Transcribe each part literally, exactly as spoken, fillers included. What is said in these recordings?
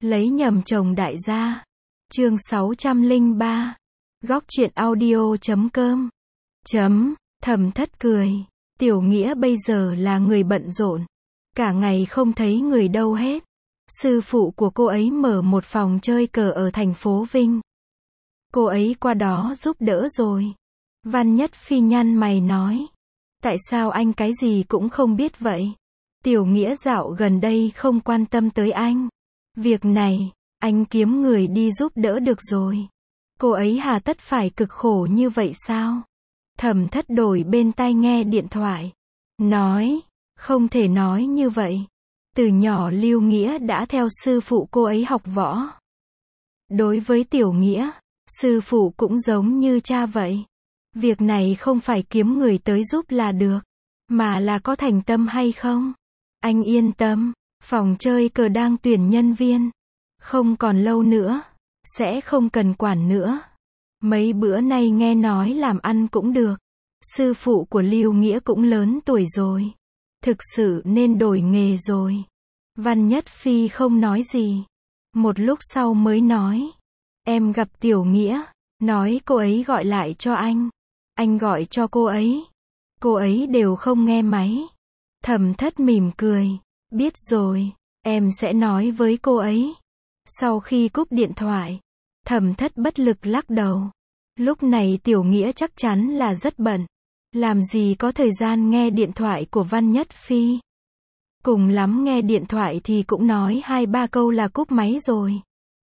Lấy nhầm chồng đại gia. Chương sáu trăm lẻ ba. Góc truyện audio chấm com. Chấm. Thẩm Thất cười. Tiểu Nghĩa bây giờ là người bận rộn. Cả ngày không thấy người đâu hết. Sư phụ của cô ấy mở một phòng chơi cờ ở thành phố Vinh. Cô ấy qua đó giúp đỡ rồi. Văn Nhất Phi nhăn mày nói. Tại sao anh cái gì cũng không biết vậy? Tiểu Nghĩa dạo gần đây không quan tâm tới anh. Việc này, anh kiếm người đi giúp đỡ được rồi. Cô ấy hà tất phải cực khổ như vậy sao? Thẩm Thất đổi bên tai nghe điện thoại. Nói, không thể nói như vậy. Từ nhỏ Lưu Nghĩa đã theo sư phụ cô ấy học võ. Đối với Tiểu Nghĩa, sư phụ cũng giống như cha vậy. Việc này không phải kiếm người tới giúp là được, mà là có thành tâm hay không. Anh yên tâm, phòng chơi cờ đang tuyển nhân viên. Không còn lâu nữa, sẽ không cần quản nữa. Mấy bữa nay nghe nói làm ăn cũng được. Sư phụ của Lưu Nghĩa cũng lớn tuổi rồi. Thực sự nên đổi nghề rồi. Văn Nhất Phi không nói gì. Một lúc sau mới nói. Em gặp Tiểu Nghĩa, nói cô ấy gọi lại cho anh. Anh gọi cho cô ấy. Cô ấy đều không nghe máy. Thẩm Thất mỉm cười. Biết rồi, em sẽ nói với cô ấy. Sau khi cúp điện thoại, Thẩm Thất bất lực lắc đầu. Lúc này Tiểu Nghĩa chắc chắn là rất bận. Làm gì có thời gian nghe điện thoại của Văn Nhất Phi. Cùng lắm nghe điện thoại thì cũng nói hai ba câu là cúp máy rồi.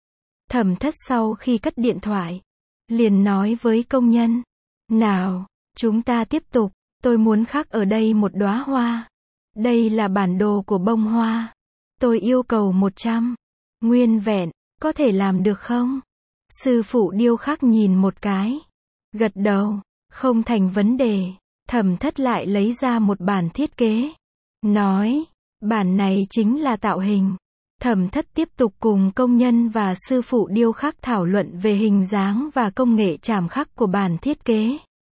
Thẩm Thất sau khi cất điện thoại, liền nói với công nhân. Nào, chúng ta tiếp tục, tôi muốn khắc ở đây một đóa hoa. Đây là bản đồ của bông hoa. Tôi yêu cầu một trăm. Nguyên vẹn, có thể làm được không? Sư phụ điêu khắc nhìn một cái. Gật đầu, không thành vấn đề. Thẩm Thất lại lấy ra một bản thiết kế. Nói, bản này chính là tạo hình. Thẩm Thất tiếp tục cùng công nhân và sư phụ điêu khắc thảo luận về hình dáng và công nghệ chạm khắc của bản thiết kế.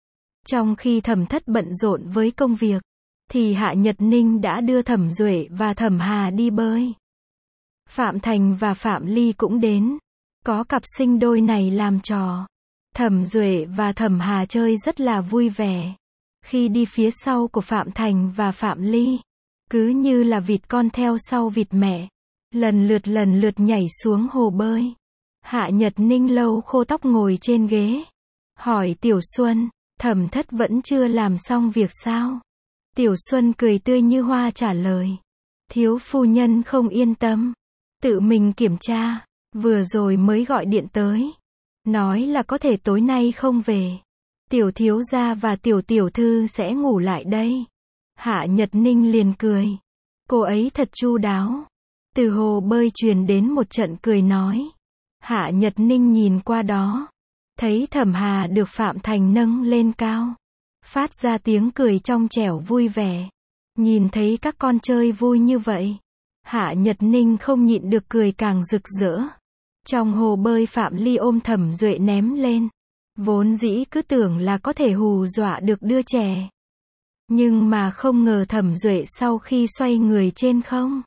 Trong khi Thẩm Thất bận rộn với công việc, thì Hạ Nhật Ninh đã đưa Thẩm Duệ và Thẩm Hà đi bơi. Phạm Thành và Phạm Ly cũng đến. Có cặp sinh đôi này làm trò. Thẩm Duệ và Thẩm Hà chơi rất là vui vẻ. Khi đi phía sau của Phạm Thành và Phạm Ly, cứ như là vịt con theo sau vịt mẹ. Lần lượt lần lượt nhảy xuống hồ bơi. Hạ Nhật Ninh lau khô tóc ngồi trên ghế. Hỏi Tiểu Xuân, Thẩm Thất vẫn chưa làm xong việc sao? Tiểu Xuân cười tươi như hoa trả lời. Thiếu phu nhân không yên tâm. Tự mình kiểm tra. Vừa rồi mới gọi điện tới. Nói là có thể tối nay không về. Tiểu thiếu gia và tiểu tiểu thư sẽ ngủ lại đây. Hạ Nhật Ninh liền cười. Cô ấy thật chu đáo. Từ hồ bơi truyền đến một trận cười nói. Hạ Nhật Ninh nhìn qua đó. Thấy Thẩm Hà được Phạm Thành nâng lên cao. Phát ra tiếng cười trong trẻo vui vẻ. Nhìn thấy các con chơi vui như vậy. Hạ Nhật Ninh không nhịn được cười càng rực rỡ. Trong hồ bơi Phạm Ly ôm Thẩm Duệ ném lên. Vốn dĩ cứ tưởng là có thể hù dọa được đứa trẻ. Nhưng mà không ngờ Thẩm Duệ sau khi xoay người trên không.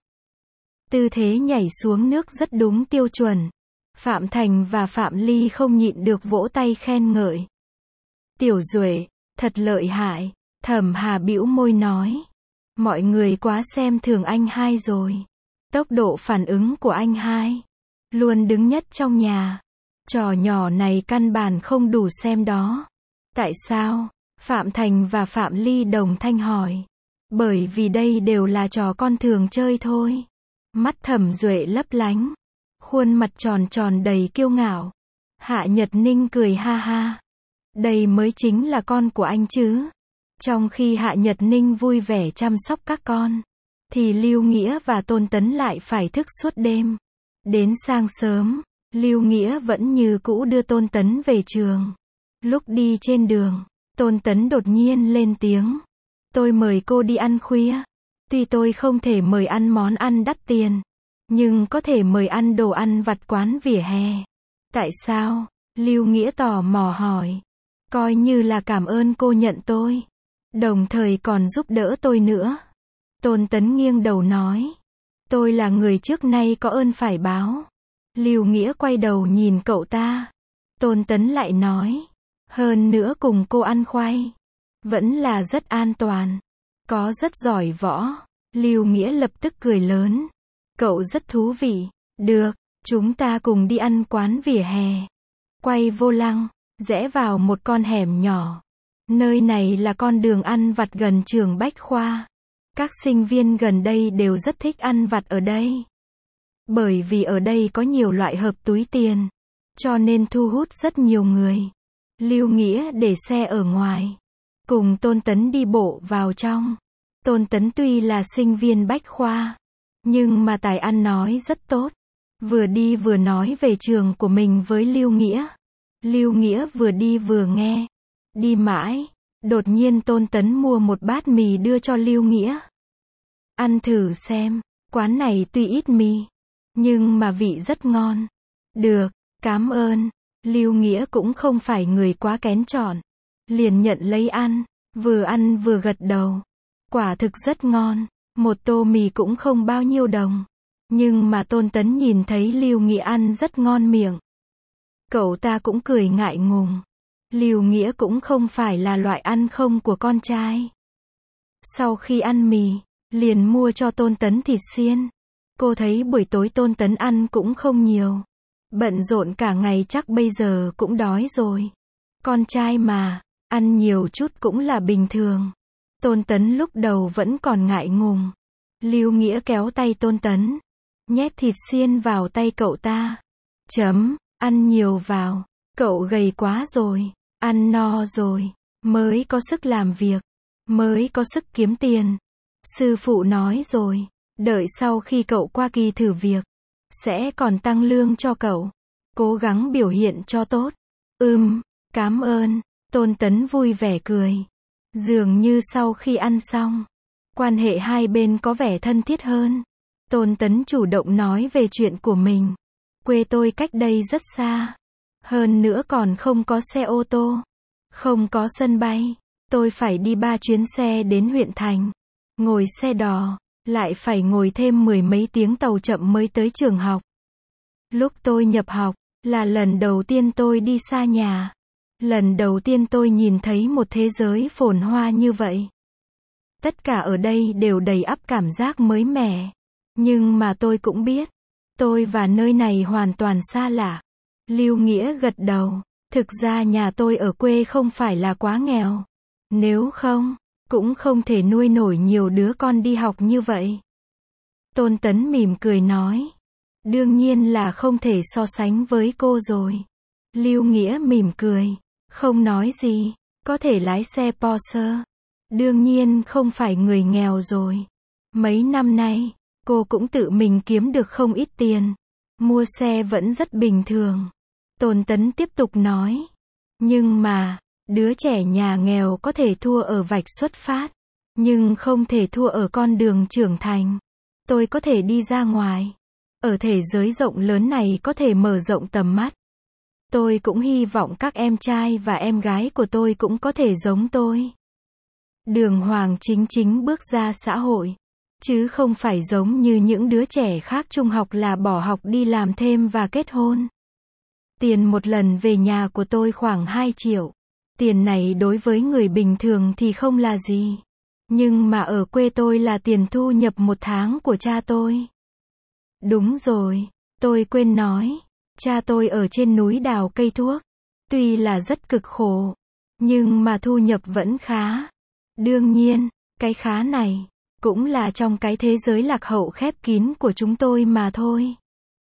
Tư thế nhảy xuống nước rất đúng tiêu chuẩn. Phạm Thành và Phạm Ly không nhịn được vỗ tay khen ngợi. Tiểu Duệ, thật lợi hại. Thẩm Hà bĩu môi nói. Mọi người quá xem thường anh hai rồi. Tốc độ phản ứng của anh hai luôn đứng nhất trong nhà. Trò nhỏ này căn bản không đủ xem đó. Tại sao? Phạm Thành và Phạm Ly đồng thanh hỏi. Bởi vì đây đều là trò con thường chơi thôi. Mắt Thẩm Duệ lấp lánh. Khuôn mặt tròn tròn đầy kiêu ngạo. Hạ Nhật Ninh cười ha ha. Đây mới chính là con của anh chứ. Trong khi Hạ Nhật Ninh vui vẻ chăm sóc các con, thì Lưu Nghĩa và Tôn Tấn lại phải thức suốt đêm. Đến sáng sớm, Lưu Nghĩa vẫn như cũ đưa Tôn Tấn về trường. Lúc đi trên đường, Tôn Tấn đột nhiên lên tiếng. Tôi mời cô đi ăn khuya. Tuy tôi không thể mời ăn món ăn đắt tiền, nhưng có thể mời ăn đồ ăn vặt quán vỉa hè. Tại sao? Lưu Nghĩa tò mò hỏi. Coi như là cảm ơn cô nhận tôi. Đồng thời còn giúp đỡ tôi nữa. Tôn Tấn nghiêng đầu nói. Tôi là người trước nay có ơn phải báo. Lưu Nghĩa quay đầu nhìn cậu ta. Tôn Tấn lại nói. Hơn nữa cùng cô ăn khoai. Vẫn là rất an toàn. Có rất giỏi võ. Lưu Nghĩa lập tức cười lớn. Cậu rất thú vị. Được, chúng ta cùng đi ăn quán vỉa hè. Quay vô lăng, rẽ vào một con hẻm nhỏ. Nơi này là con đường ăn vặt gần trường Bách Khoa. Các sinh viên gần đây đều rất thích ăn vặt ở đây. Bởi vì ở đây có nhiều loại hộp túi tiền. Cho nên thu hút rất nhiều người. Lưu Nghĩa để xe ở ngoài. Cùng Tôn Tấn đi bộ vào trong. Tôn Tấn tuy là sinh viên Bách Khoa. Nhưng mà tài ăn nói rất tốt. Vừa đi vừa nói về trường của mình với Lưu Nghĩa. Lưu Nghĩa vừa đi vừa nghe. Đi mãi. Đột nhiên Tôn Tấn mua một bát mì đưa cho Lưu Nghĩa. Ăn thử xem. Quán này tuy ít mì. Nhưng mà vị rất ngon. Được, cảm ơn. Lưu Nghĩa cũng không phải người quá kén chọn. Liền nhận lấy ăn. Vừa ăn vừa gật đầu. Quả thực rất ngon. Một tô mì cũng không bao nhiêu đồng. Nhưng mà Tôn Tấn nhìn thấy Lưu Nghĩa ăn rất ngon miệng. Cậu ta cũng cười ngại ngùng. Lưu Nghĩa cũng không phải là loại ăn không của con trai. Sau khi ăn mì, liền mua cho Tôn Tấn thịt xiên. Cô thấy buổi tối Tôn Tấn ăn cũng không nhiều. Bận rộn cả ngày chắc bây giờ cũng đói rồi. Con trai mà, ăn nhiều chút cũng là bình thường. Tôn Tấn lúc đầu vẫn còn ngại ngùng. Lưu Nghĩa kéo tay Tôn Tấn. Nhét thịt xiên vào tay cậu ta. Chấm, ăn nhiều vào. Cậu gầy quá rồi. Ăn no rồi. Mới có sức làm việc. Mới có sức kiếm tiền. Sư phụ nói rồi. Đợi sau khi cậu qua kỳ thử việc. Sẽ còn tăng lương cho cậu. Cố gắng biểu hiện cho tốt. Ừm, cảm ơn. Tôn Tấn vui vẻ cười. Dường như sau khi ăn xong. Quan hệ hai bên có vẻ thân thiết hơn. Tôn Tấn chủ động nói về chuyện của mình. Quê tôi cách đây rất xa. Hơn nữa còn không có xe ô tô. Không có sân bay. Tôi phải đi ba chuyến xe đến huyện thành. Ngồi xe đò. Lại phải ngồi thêm mười mấy tiếng tàu chậm mới tới trường học. Lúc tôi nhập học, là lần đầu tiên tôi đi xa nhà. Lần đầu tiên tôi nhìn thấy một thế giới phồn hoa như vậy. Tất cả ở đây đều đầy ắp cảm giác mới mẻ. Nhưng mà tôi cũng biết, tôi và nơi này hoàn toàn xa lạ. Lưu Nghĩa gật đầu. Thực ra nhà tôi ở quê không phải là quá nghèo. Nếu không, cũng không thể nuôi nổi nhiều đứa con đi học như vậy. Tôn Tấn mỉm cười nói. Đương nhiên là không thể so sánh với cô rồi. Lưu Nghĩa mỉm cười. Không nói gì. Có thể lái xe Porsche. Đương nhiên không phải người nghèo rồi. Mấy năm nay, cô cũng tự mình kiếm được không ít tiền. Mua xe vẫn rất bình thường. Tôn Tấn tiếp tục nói. Nhưng mà, đứa trẻ nhà nghèo có thể thua ở vạch xuất phát. Nhưng không thể thua ở con đường trưởng thành. Tôi có thể đi ra ngoài. Ở thế giới rộng lớn này có thể mở rộng tầm mắt. Tôi cũng hy vọng các em trai và em gái của tôi cũng có thể giống tôi. Đường hoàng chính chính bước ra xã hội. Chứ không phải giống như những đứa trẻ khác trung học là bỏ học đi làm thêm và kết hôn. Tiền một lần về nhà của tôi khoảng hai triệu. Tiền này đối với người bình thường thì không là gì. Nhưng mà ở quê tôi là tiền thu nhập một tháng của cha tôi. Đúng rồi, tôi quên nói. Cha tôi ở trên núi đào cây thuốc. Tuy là rất cực khổ. Nhưng mà thu nhập vẫn khá. Đương nhiên, cái khá này cũng là trong cái thế giới lạc hậu khép kín của chúng tôi mà thôi.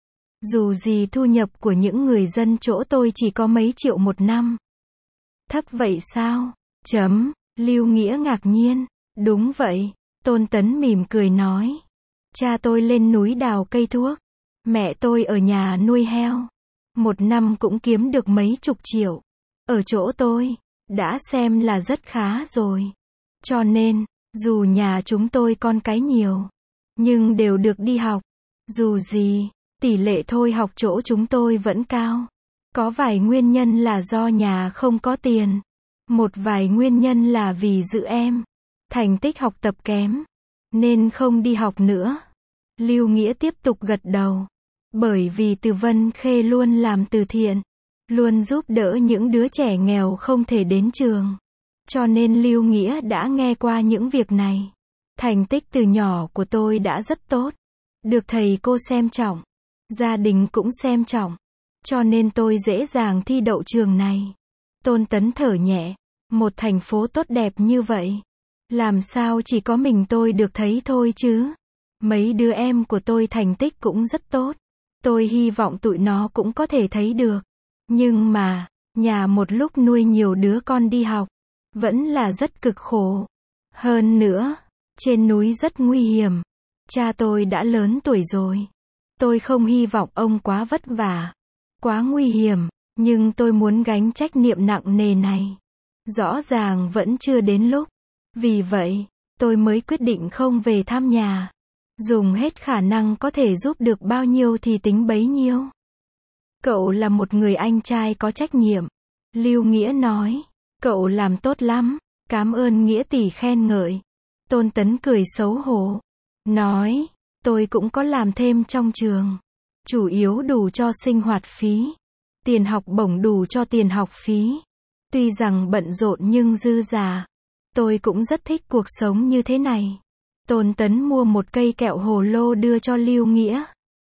Dù gì thu nhập của những người dân chỗ tôi chỉ có mấy triệu một năm. Thấp vậy sao? Chấm, Lưu Nghĩa ngạc nhiên. Đúng vậy, Tôn Tấn mỉm cười nói. Cha tôi lên núi đào cây thuốc. Mẹ tôi ở nhà nuôi heo. Một năm cũng kiếm được mấy chục triệu. Ở chỗ tôi, đã xem là rất khá rồi. Cho nên, dù nhà chúng tôi con cái nhiều, nhưng đều được đi học. Dù gì, tỷ lệ thôi học chỗ chúng tôi vẫn cao. Có vài nguyên nhân là do nhà không có tiền. Một vài nguyên nhân là vì giữ em. Thành tích học tập kém. Nên không đi học nữa. Lưu Nghĩa tiếp tục gật đầu. Bởi vì Từ Vân Khê luôn làm từ thiện, luôn giúp đỡ những đứa trẻ nghèo không thể đến trường. Cho nên Lưu Nghĩa đã nghe qua những việc này. Thành tích từ nhỏ của tôi đã rất tốt. Được thầy cô xem trọng. Gia đình cũng xem trọng. Cho nên tôi dễ dàng thi đậu trường này. Tôn Tấn thở nhẹ. Một thành phố tốt đẹp như vậy. Làm sao chỉ có mình tôi được thấy thôi chứ? Mấy đứa em của tôi thành tích cũng rất tốt. Tôi hy vọng tụi nó cũng có thể thấy được. Nhưng mà, nhà một lúc nuôi nhiều đứa con đi học, vẫn là rất cực khổ. Hơn nữa, trên núi rất nguy hiểm. Cha tôi đã lớn tuổi rồi. Tôi không hy vọng ông quá vất vả, quá nguy hiểm, nhưng tôi muốn gánh trách nhiệm nặng nề này. Rõ ràng vẫn chưa đến lúc. Vì vậy, tôi mới quyết định không về thăm nhà. Dùng hết khả năng có thể giúp được bao nhiêu thì tính bấy nhiêu. Cậu là một người anh trai có trách nhiệm. Lưu Nghĩa nói. Cậu làm tốt lắm. Cảm ơn Nghĩa tỷ khen ngợi. Tôn Tấn cười xấu hổ. Nói. Tôi cũng có làm thêm trong trường. Chủ yếu đủ cho sinh hoạt phí. Tiền học bổng đủ cho tiền học phí. Tuy rằng bận rộn nhưng dư giả. Tôi cũng rất thích cuộc sống như thế này. Tôn Tấn mua một cây kẹo hồ lô đưa cho Lưu Nghĩa.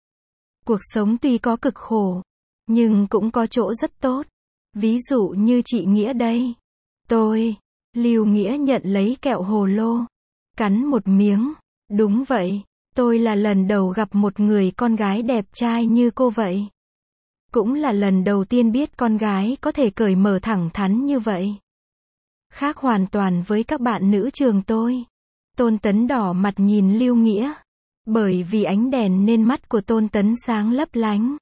Cuộc sống tuy có cực khổ, nhưng cũng có chỗ rất tốt. Ví dụ như chị Nghĩa đây. Tôi, Lưu Nghĩa nhận lấy kẹo hồ lô. Cắn một miếng. Đúng vậy, tôi là lần đầu gặp một người con gái đẹp trai như cô vậy. Cũng là lần đầu tiên biết con gái có thể cởi mở thẳng thắn như vậy. Khác hoàn toàn với các bạn nữ trường tôi. Tôn Tấn đỏ mặt nhìn Lưu Nghĩa. Bởi vì ánh đèn nên mắt của Tôn Tấn sáng lấp lánh.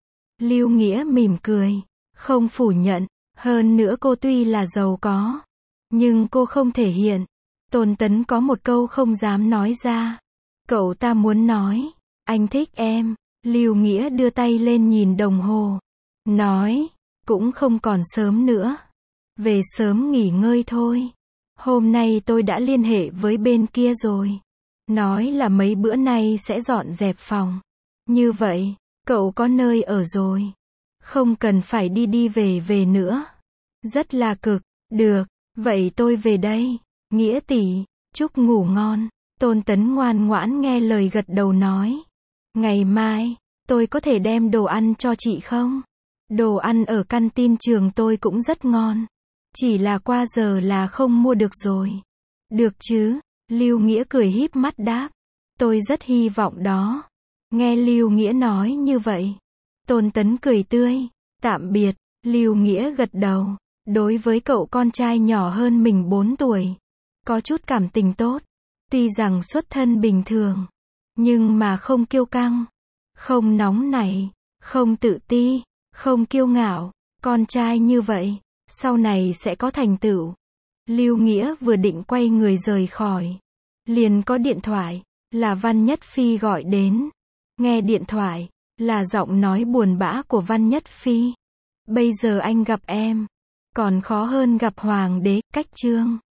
Lưu Nghĩa mỉm cười. Không phủ nhận. Hơn nữa cô tuy là giàu có. Nhưng cô không thể hiện. Tôn Tấn có một câu không dám nói ra. Cậu ta muốn nói. Anh thích em. Lưu Nghĩa đưa tay lên nhìn đồng hồ. Nói. Cũng không còn sớm nữa. Về sớm nghỉ ngơi thôi. Hôm nay tôi đã liên hệ với bên kia rồi. Nói là mấy bữa nay sẽ dọn dẹp phòng. Như vậy, cậu có nơi ở rồi. Không cần phải đi đi về về nữa. Rất là cực. Được, vậy tôi về đây. Nghĩa tỷ, chúc ngủ ngon. Tôn Tấn ngoan ngoãn nghe lời gật đầu nói. Ngày mai, tôi có thể đem đồ ăn cho chị không? Đồ ăn ở căn tin trường tôi cũng rất ngon. Chỉ là qua giờ là không mua được rồi. Được chứ? Lưu Nghĩa cười híp mắt đáp. Tôi rất hy vọng đó. Nghe Lưu Nghĩa nói như vậy. Tôn Tấn cười tươi. Tạm biệt. Lưu Nghĩa gật đầu. Đối với cậu con trai nhỏ hơn mình bốn tuổi. Có chút cảm tình tốt. Tuy rằng xuất thân bình thường. Nhưng mà không kiêu căng. Không nóng nảy. Không tự ti. Không kiêu ngạo. Con trai như vậy. Sau này sẽ có thành tựu. Lưu Nghĩa vừa định quay người rời khỏi. Liền có điện thoại. Là Văn Nhất Phi gọi đến. Nghe điện thoại. Là giọng nói buồn bã của Văn Nhất Phi. Bây giờ anh gặp em. Còn khó hơn gặp hoàng đế, cách trương.